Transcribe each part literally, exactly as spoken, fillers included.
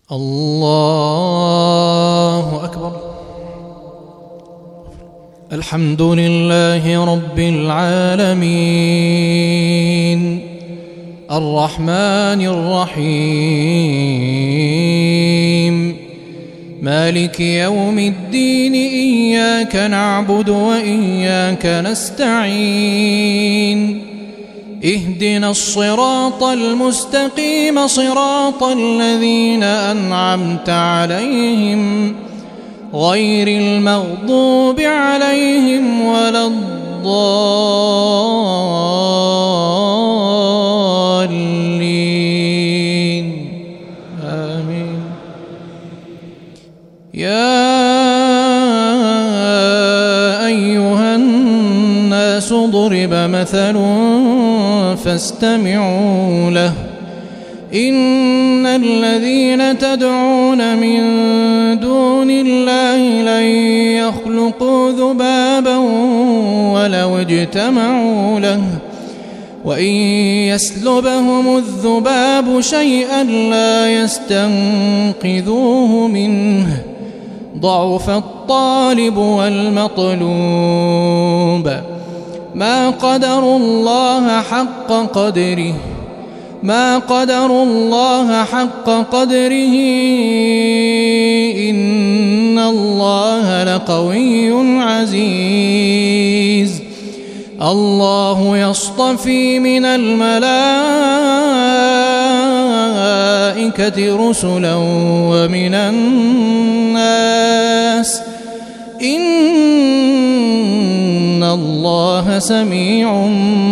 الله أكبر. الحمد لله رب العالمين الرحمن الرحيم مالك يوم الدين إياك نعبد وإياك نستعين اهدنا الصراط المستقيم صراط الذين أنعمت عليهم غير المغضوب عليهم ولا الضالين آمين. يا أيها الناس ضرب مثل فاستمعوا له إن الذين تدعون من دون الله لن يخلقوا ذبابا ولو اجتمعوا له وإن يسلبهم الذباب شيئا لا يستنقذوه منه ضعف الطالب والمطلوب ما قدروا الله حق قدره ما قدروا الله حق قدره إن الله لقوي عزيز. الله يصطفي من الملائكة رسلا ومن الناس إن الله سميع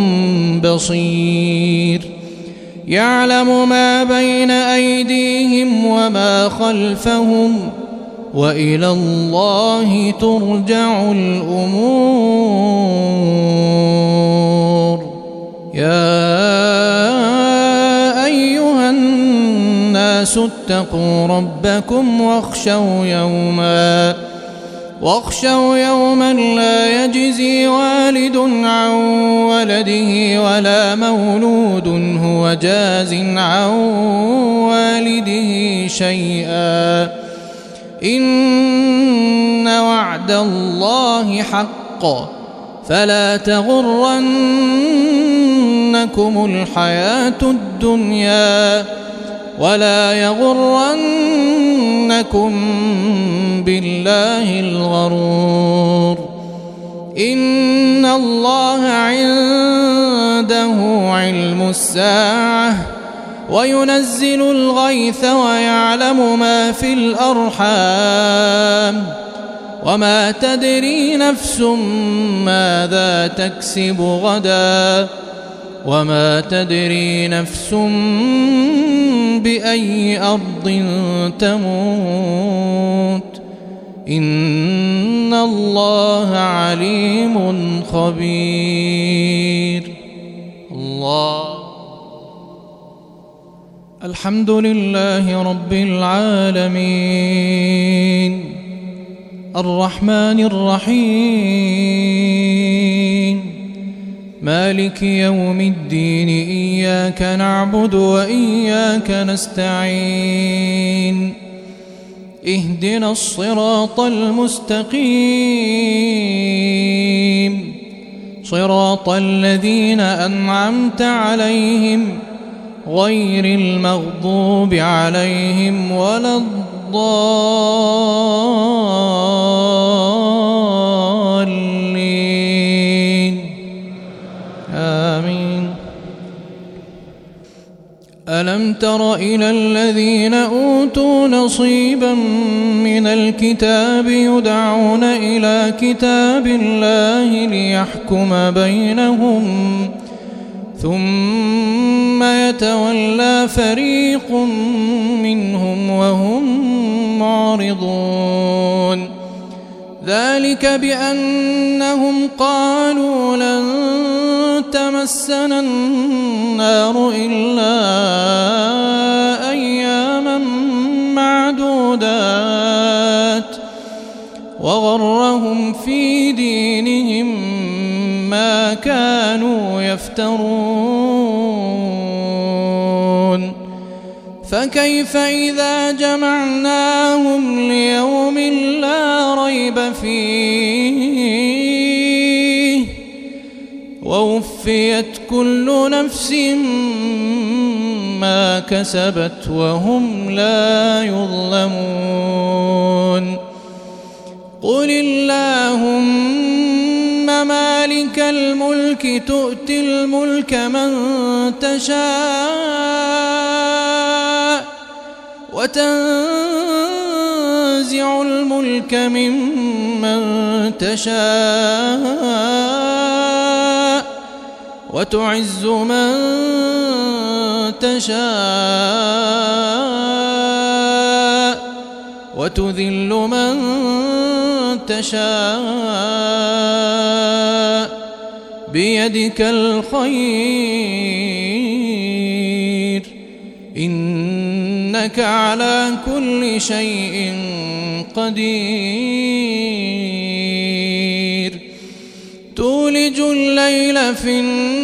بصير. يعلم ما بين أيديهم وما خلفهم وإلى الله ترجع الأمور. يا أيها الناس اتقوا ربكم واخشوا يوما واخشوا يوما لا يجزي والد عن ولده ولا مولود هو جاز عن والده شيئا إن وعد الله حق فلا تغرنكم الحياة الدنيا ولا يغرنكم بالله الغرور. إن الله عنده علم الساعة وينزل الغيث ويعلم ما في الأرحام وما تدري نفس ماذا تكسب غدا وما تدري نفس بأي أرض تموت إن الله عليم خبير. الله. الحمد لله رب العالمين الرحمن الرحيم مالك يوم الدين إياك نعبد وإياك نستعين اهدنا الصراط المستقيم صراط الذين أنعمت عليهم غير المغضوب عليهم ولا الضالين آمين. ألم تر إلى الذين أوتوا نصيبا من الكتاب يدعون إلى كتاب الله ليحكم بينهم ثم يتولى فريق منهم وهم معرضون ذلك بأنهم قالوا لن تمسنا النار إلا أياما معدودات وغرهم في دينهم ما كانوا يفترون فكيف إذا جمعناهم ليوم لا ريب فيه ووفيت كل نفس ما كسبت وهم لا يظلمون قل اللهم مالك الملك تؤتي الملك من تشاء وتنزع الملك ممن تشاء وتعز من تشاء وتذل من تشاء بيدك الخير إنك على كل شيء قدير تولج الليل في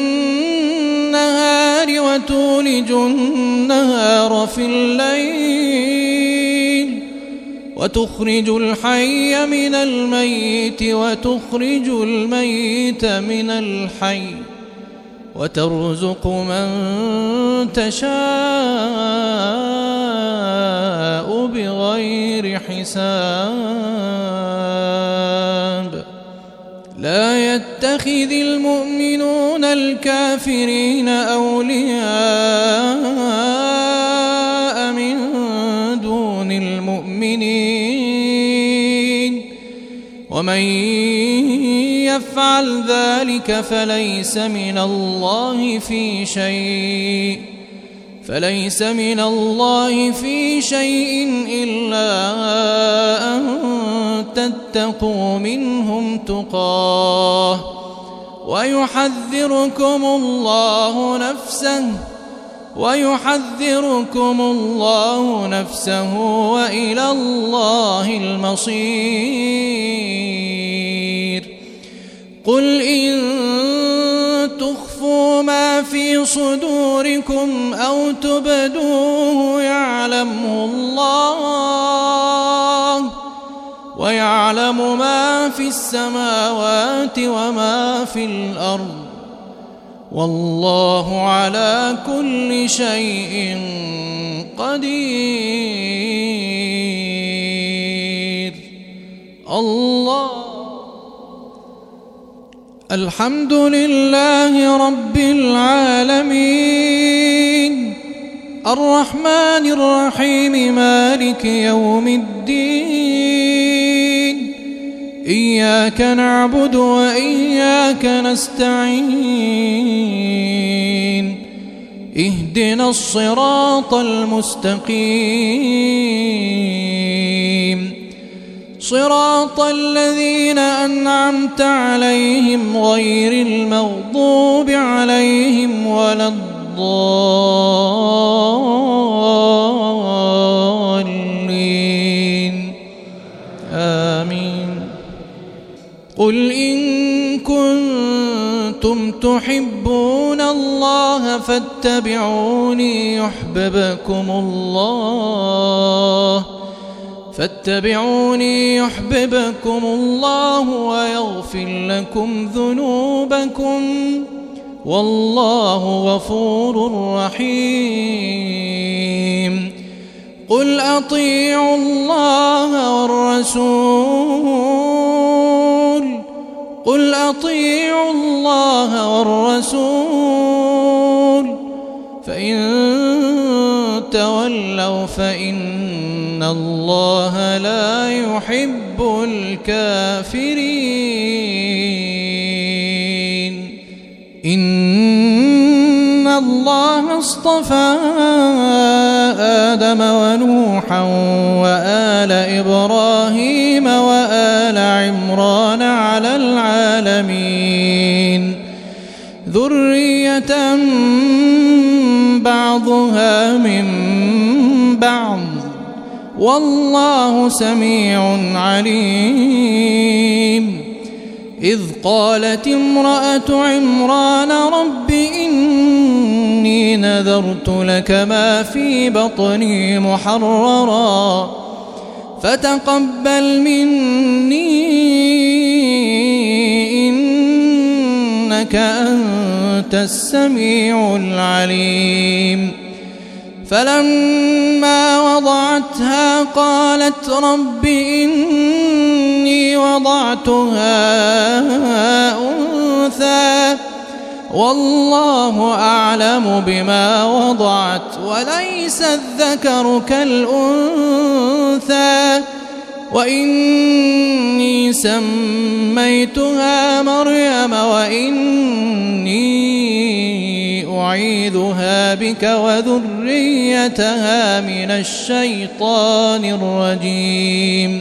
النهار وتولج النهار في الليل وتخرج الحي من الميت وتخرج الميت من الحي وترزق من تشاء بغير حساب لا يتخذ المؤمنون الكافرين أولياء من دون المؤمنين ومن يفعل ذلك فليس من الله في شيء فليس من الله في شيء إلا أن تتقوا منهم تقاه ويحذركم الله نفسه ويحذركم الله نفسه وإلى الله المصير قل إن تخفوا ما في صدوركم أو تبدوه يعلمه الله ويعلم ما في السماوات وما في الأرض والله على كل شيء قدير الله الحمد لله رب العالمين الرحمن الرحيم مالك يوم الدين إياك نعبد وإياك نستعين اهدنا الصراط المستقيم صراط الذين أنعمت عليهم غير المغضوب عليهم ولا الضالين آمين قل إن كنتم تحبون الله فاتبعوني يحببكم الله فاتبعوني يحببكم الله ويغفر لكم ذنوبكم والله غفور رحيم قل أطيعوا الله والرسول قل أطيعوا الله والرسول فإن تولوا فإن الله لا يحب الكافرين إن الله اصطفى آدم ونوحا وآل إبراهيم وآل عمران على العالمين ذرية بعضها من بعض والله سميع عليم إذ قالت امرأة عمران رب إن إني نذرت لك ما في بطني محررا فتقبل مني إنك أنت السميع العليم. فلما وضعتها قالت رب إني وضعتها أنثى والله أعلم بما وضعت وليس الذكر كالأنثى وإني سميتها مريم وإني أعيذها بك وذريتها من الشيطان الرجيم.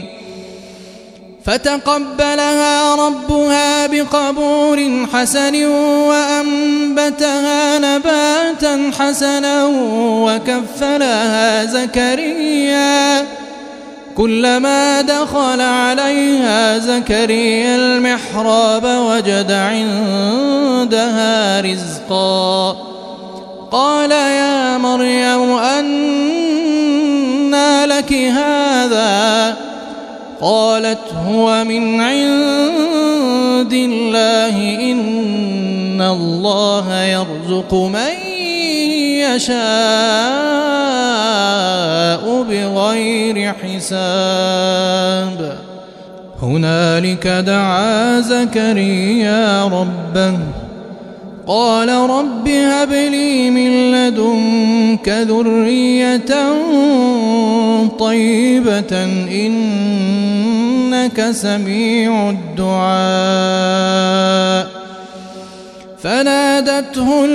فتقبلها ربها بقبول حسن وأنبتها نباتا حسنا وكفلها زكريا كلما دخل عليها زكريا المحراب وجد عندها رزقا قال يا مريم أنى لك هذا قالت هو من عند الله إن الله يرزق من يشاء بغير حساب. هنالك دعا زكريا ربه قال رب هب لي من لدنك ذرية طيبة إنك سميع الدعاء. فنادته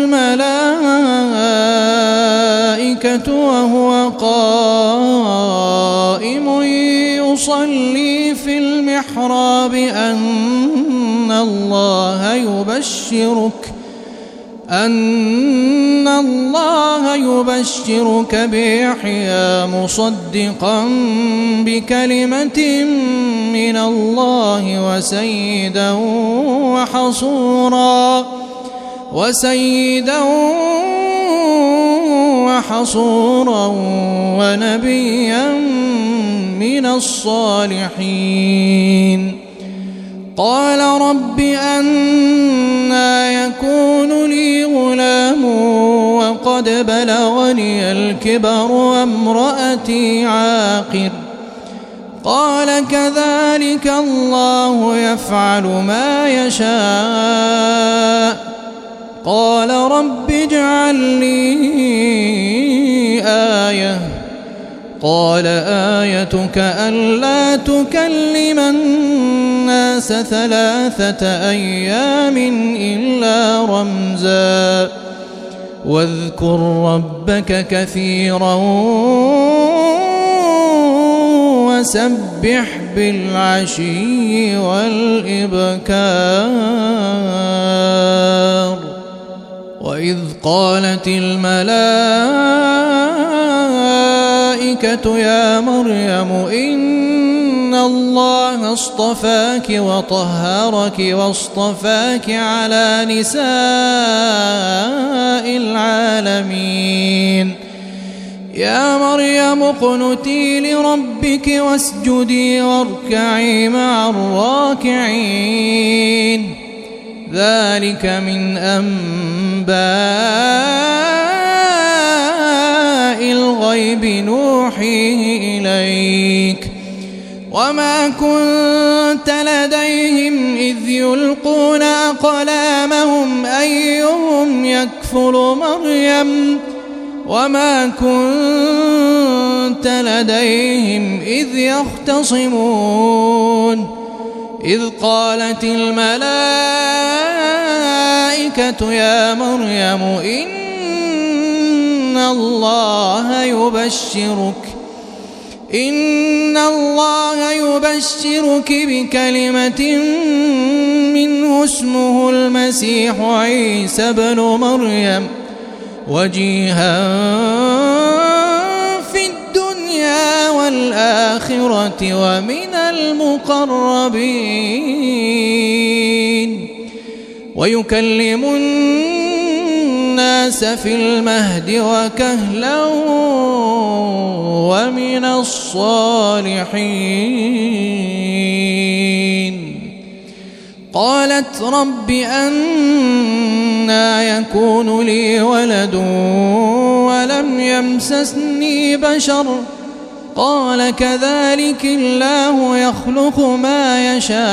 الملائكة وهو قائم يصلي في المحراب أن الله يبشرك أن الله يبشرك بيحيى مصدقا بكلمة من الله وسيدا وحصورا وسيدا وحصورا ونبيا من الصالحين. قال رب أنى يكون لي غلام وقد بلغني الكبر وامرأتي عاقر قال كذلك الله يفعل ما يشاء. قال رب اجعل لي آية قال آيتك ألا تكلم الناس ثلاثة أيام إلا رمزا واذكر ربك كثيرا وسبح بالعشي والإبكار. وإذ قالت الملائكة يا مريم إن الله اصطفاك وطهرك واصطفاك على نساء العالمين. يا مريم اقنتي لربك واسجدي واركعي مع الراكعين. ذلك من أنباء الغيب نوحيه إليك وما كنت لديهم إذ يلقون أقلامهم أيهم يكفل مريم وما كنت لديهم إذ يختصمون. إذ قالت الملائكة يا مريم إن الله يبشرك إن الله يبشرك بكلمة منه اسمه المسيح عيسى ابن مريم وجيها في الدنيا والآخرة ومن المقربين ويكلم الناس في المهد وكهلا ومن الصالحين. قالت رب أنى يكون لي ولد ولم يمسسني بشر قال كذلك الله يخلق ما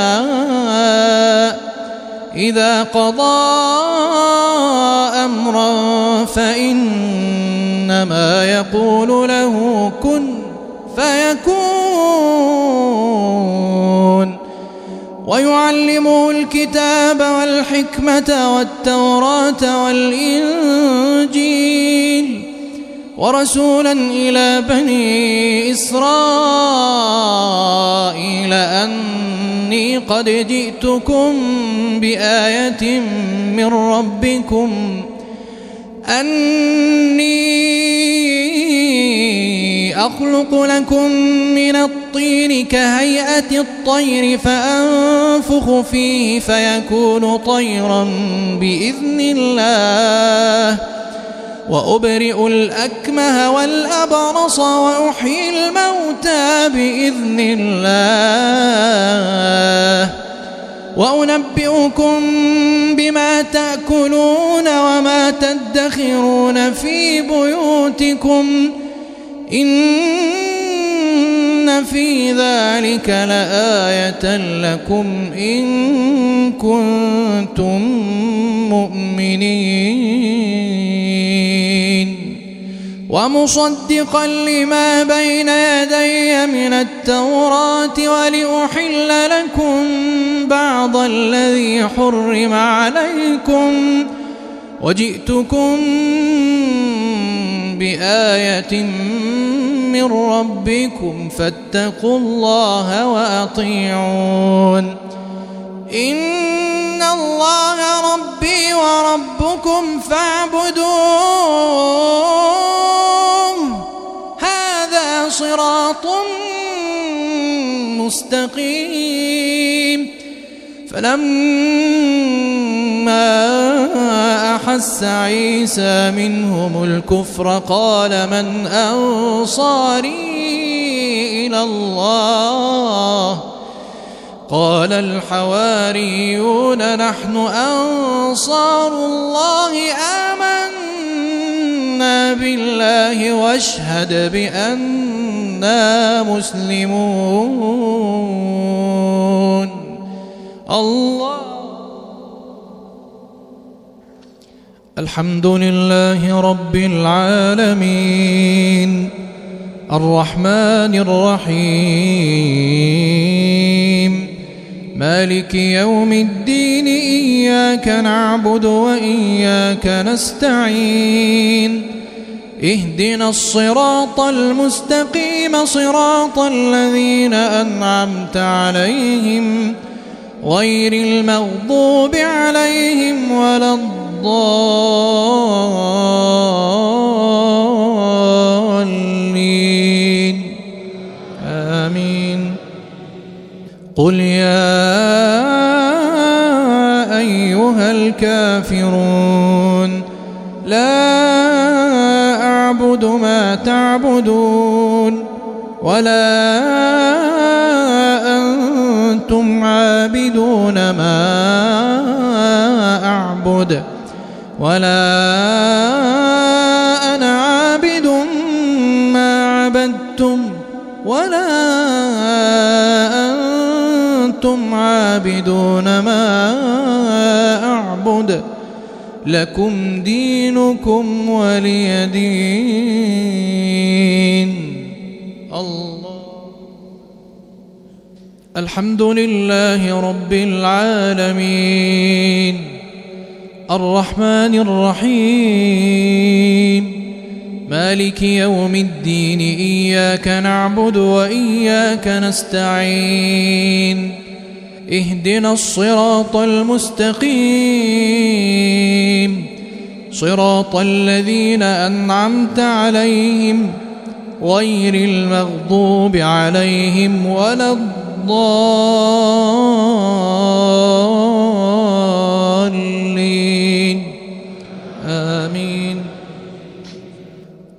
يشاء إذا قضى أمرا فإنما يقول له كن فيكون. ويعلمه الكتاب والحكمة والتوراة والإنجيل ورسولا إلى بني إسرائيل أني قد جئتكم بآية من ربكم أني أخلق لكم من الطين كهيئة الطير فأنفخ فيه فيكون طيرا بإذن الله وأبرئ الأكمه والأبرص وأحيي الموتى بإذن الله وأنبئكم بما تأكلون وما تدخرون في بيوتكم إن في ذلك لآية لكم إن كنتم مؤمنين. ومصدقا لما بين يدي من التوراة ولأحل لكم بعض الذي حرم عليكم وجئتكم بآية من ربكم فاتقوا الله وأطيعون. إن الله ربي وربكم فاعبدوه هذا صراط مستقيم. فلما أحس عيسى منهم الكفر قال من أنصاري إلى الله قال الحواريون نحن أنصار الله آمنا بالله واشهد بأننا مسلمون. الله الحمد لله رب العالمين الرحمن الرحيم مالك يوم الدين إياك نعبد وإياك نستعين اهدنا الصراط المستقيم صراط الذين أنعمت عليهم غير المغضوب عليهم ولا الضالين آمين. قل يا أيها الكافرون لا أعبد ما تعبدون ولا أنتم عابدون ما أعبد ولا أنا عابد ما عبدتم ولا أنتم عابدون ما أعبد لكم دينكم ولي دين. الله الحمد لله رب العالمين الرحمن الرحيم مالك يوم الدين إياك نعبد وإياك نستعين اهدنا الصراط المستقيم صراط الذين أنعمت عليهم غير المغضوب عليهم ولا الضالين آمين.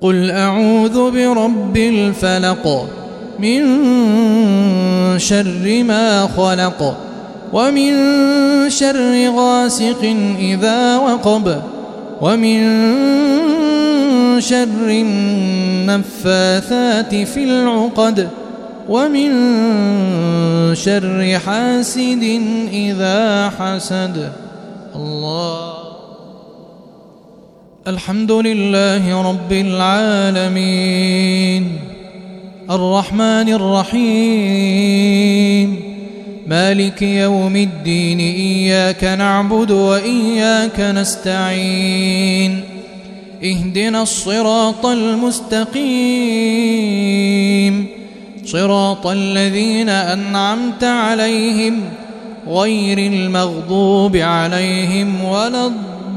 قل أعوذ برب الفلق من شر ما خلق ومن شر غاسق إذا وقب ومن شر النفاثات في العقد ومن شر حاسد إذا حسد. الله. الحمد لله رب العالمين الرحمن الرحيم مالك يوم الدين إياك نعبد وإياك نستعين اهدنا الصراط المستقيم صراط الذين أنعمت عليهم غير المغضوب عليهم ولا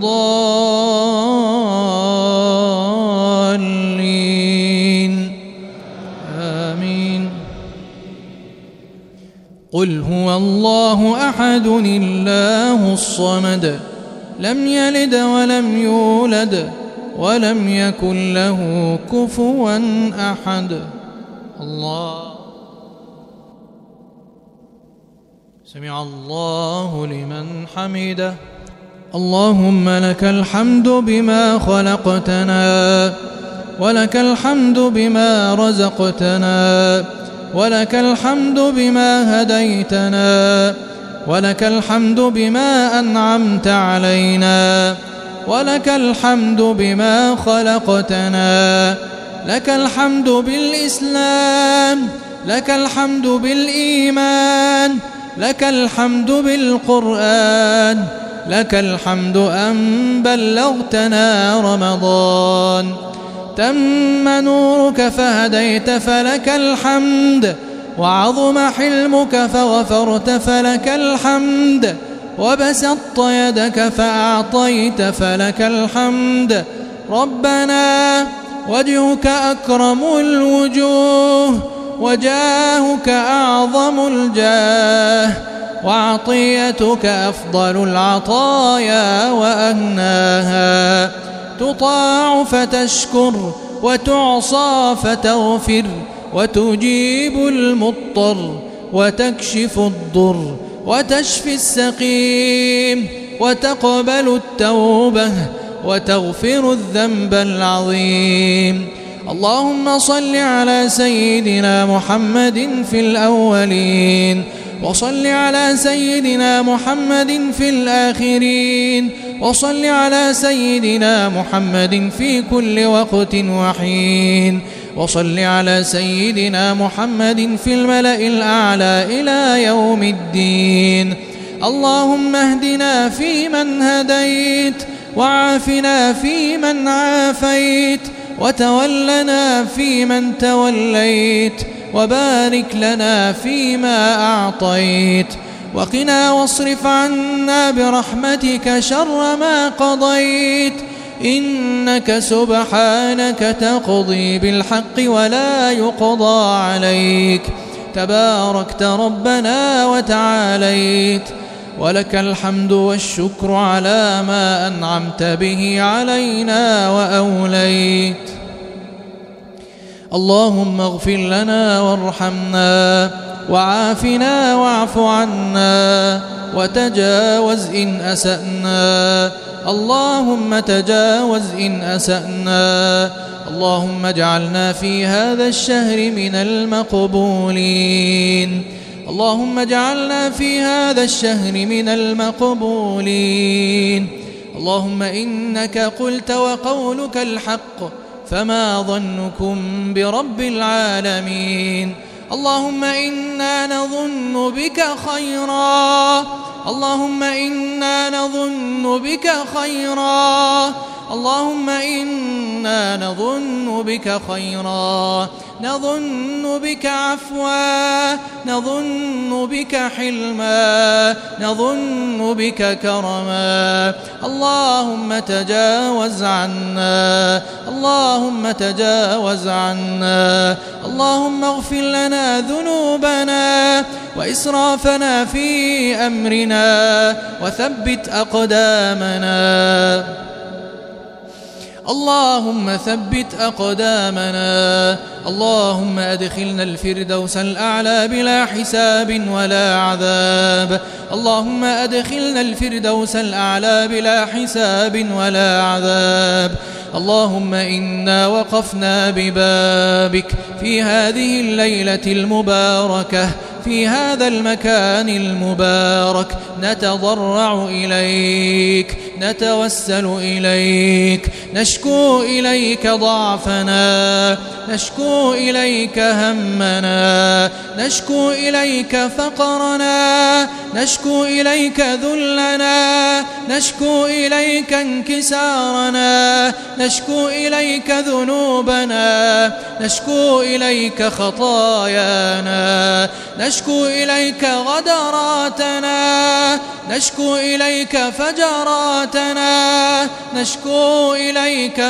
الضالين آمين. قل هو الله أحد الله الصمد لم يلد ولم يولد ولم يكن له كفوا أحد. الله. سمع الله لمن حمده. اللهم لك الحمد بما خلقتنا ولك الحمد بما رزقتنا ولك الحمد بما هديتنا ولك الحمد بما أنعمت علينا ولك الحمد بما خلقتنا لك الحمد بالإسلام لك الحمد بالإيمان لك الحمد بالقرآن لك الحمد أن بلغتنا رمضان تم نورك فهديت فلك الحمد وعظم حلمك فغفرت فلك الحمد وبسطت يدك فأعطيت فلك الحمد. ربنا وجهك أكرم الوجوه وجاهك أعظم الجاه وعطيتك أفضل العطايا وأهناها تطاع فتشكر وتعصى فتغفر وتجيب المضطر وتكشف الضر وتشفي السقيم وتقبل التوبة وتغفر الذنب العظيم. اللهم صل على سيدنا محمد في الأولين وصل على سيدنا محمد في الآخرين وصل على سيدنا محمد في كل وقت وحين وصل على سيدنا محمد في الملأ الأعلى إلى يوم الدين. اللهم اهدنا فيمن هديت وعافنا فيمن عافيت وتولنا فيمن توليت وبارك لنا فيما أعطيت وقنا واصرف عنا برحمتك شر ما قضيت إنك سبحانك تقضي بالحق ولا يقضى عليك تباركت ربنا وتعاليت ولك الحمد والشكر على ما أنعمت به علينا وأوليت. اللهم اغفر لنا وارحمنا وعافنا واعف عنا وتجاوز إن أسأنا. اللهم تجاوز إن أسأنا. اللهم اجعلنا في هذا الشهر من المقبولين. اللهم اجعلنا في هذا الشهر من المقبولين. اللهم إنك قلت وقولك الحق فما ظنكم برب العالمين. اللهم إنا نظن بك خيرا. اللهم إنا نظن بك خيرا. اللهم إنا نظن بك خيرا. نظن بك عفوا. نظن بك حلما. نظن بك كرما. اللهم تجاوز عنا. اللهم تجاوز عنا. اللهم اغفر لنا ذنوبنا وإسرافنا في أمرنا وثبت أقدامنا. اللهم ثبت أقدامنا. اللهم أدخلنا الفردوس الأعلى بلا حساب ولا عذاب. اللهم أدخلنا الفردوس الأعلى بلا حساب ولا عذاب. اللهم إنا وقفنا ببابك في هذه الليلة المباركة في هذا المكان المبارك، نتضرع إليك، نتوسل إليك، نشكو إليك ضعفنا، نشكو إليك همنا، نشكو إليك فقرنا، نشكو إليك ذلنا، نشكو إليك انكسارنا، نشكو إليك ذنوبنا، نشكو إليك خطايانا، نشكو إليك غدراتنا، نشكو إليك فجراتنا، نشكو إليك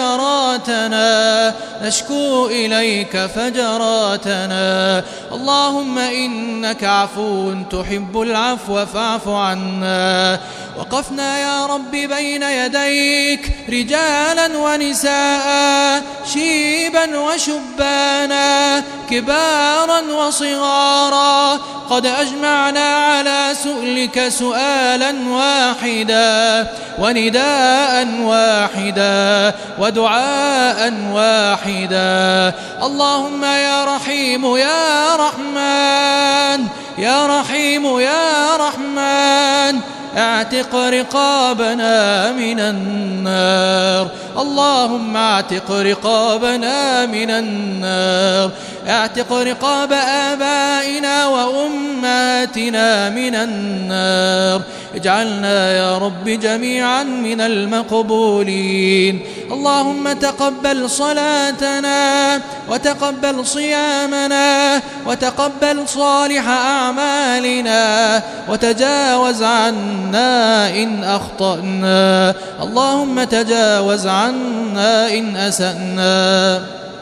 فجراتنا، نشكو إليك فجراتنا. اللهم إنك عفو تحب العفو فاعف عنا. وقفنا يا رب بين يديك رجالا ونساء، شيبا وشبانا، كبارا وصغارا، قد أجمعنا على سؤلك سؤالا واحدا ونداء واحدا ودعاء واحدا. اللهم يا رحيم يا رحمن، يا رحيم يا رحمن، اعتق رقابنا من النار. اللهم اعتق رقابنا من النار، اعتق رقاب آبائنا وأمهاتنا من النار. اجعلنا يا رب جميعا من المقبولين. اللهم تقبل صلاتنا وتقبل صيامنا وتقبل صالح أعمالنا وتجاوز عنا إن أخطأنا. اللهم تجاوز عنا إن أسأنا.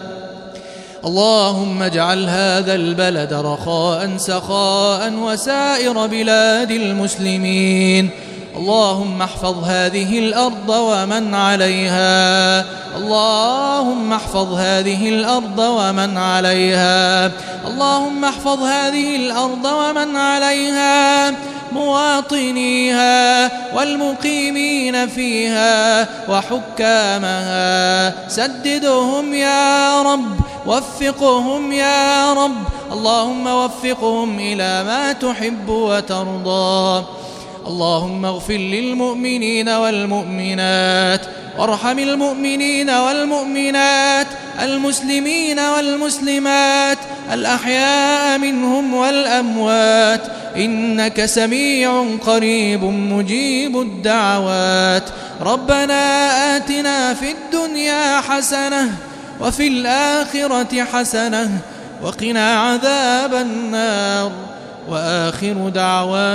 اللهم اجعل هذا البلد رخاء سخاء وسائر بلاد المسلمين. اللهم احفظ هذه الأرض ومن عليها. اللهم احفظ هذه الأرض ومن عليها. اللهم احفظ هذه الأرض ومن عليها، مواطنيها والمقيمين فيها وحكامها. سددهم يا رب، وفقهم يا رب. اللهم وفقهم إلى ما تحب وترضى. اللهم اغفر للمؤمنين والمؤمنات، وارحم المؤمنين والمؤمنات، المسلمين والمسلمات، الأحياء منهم والأموات، إنك سميع قريب مجيب الدعوات. ربنا آتنا في الدنيا حسنة وفي الآخرة حسنة وقنا عذاب النار. وآخر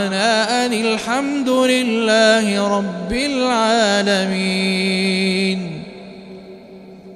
دعوانا أن الحمد لله رب العالمين.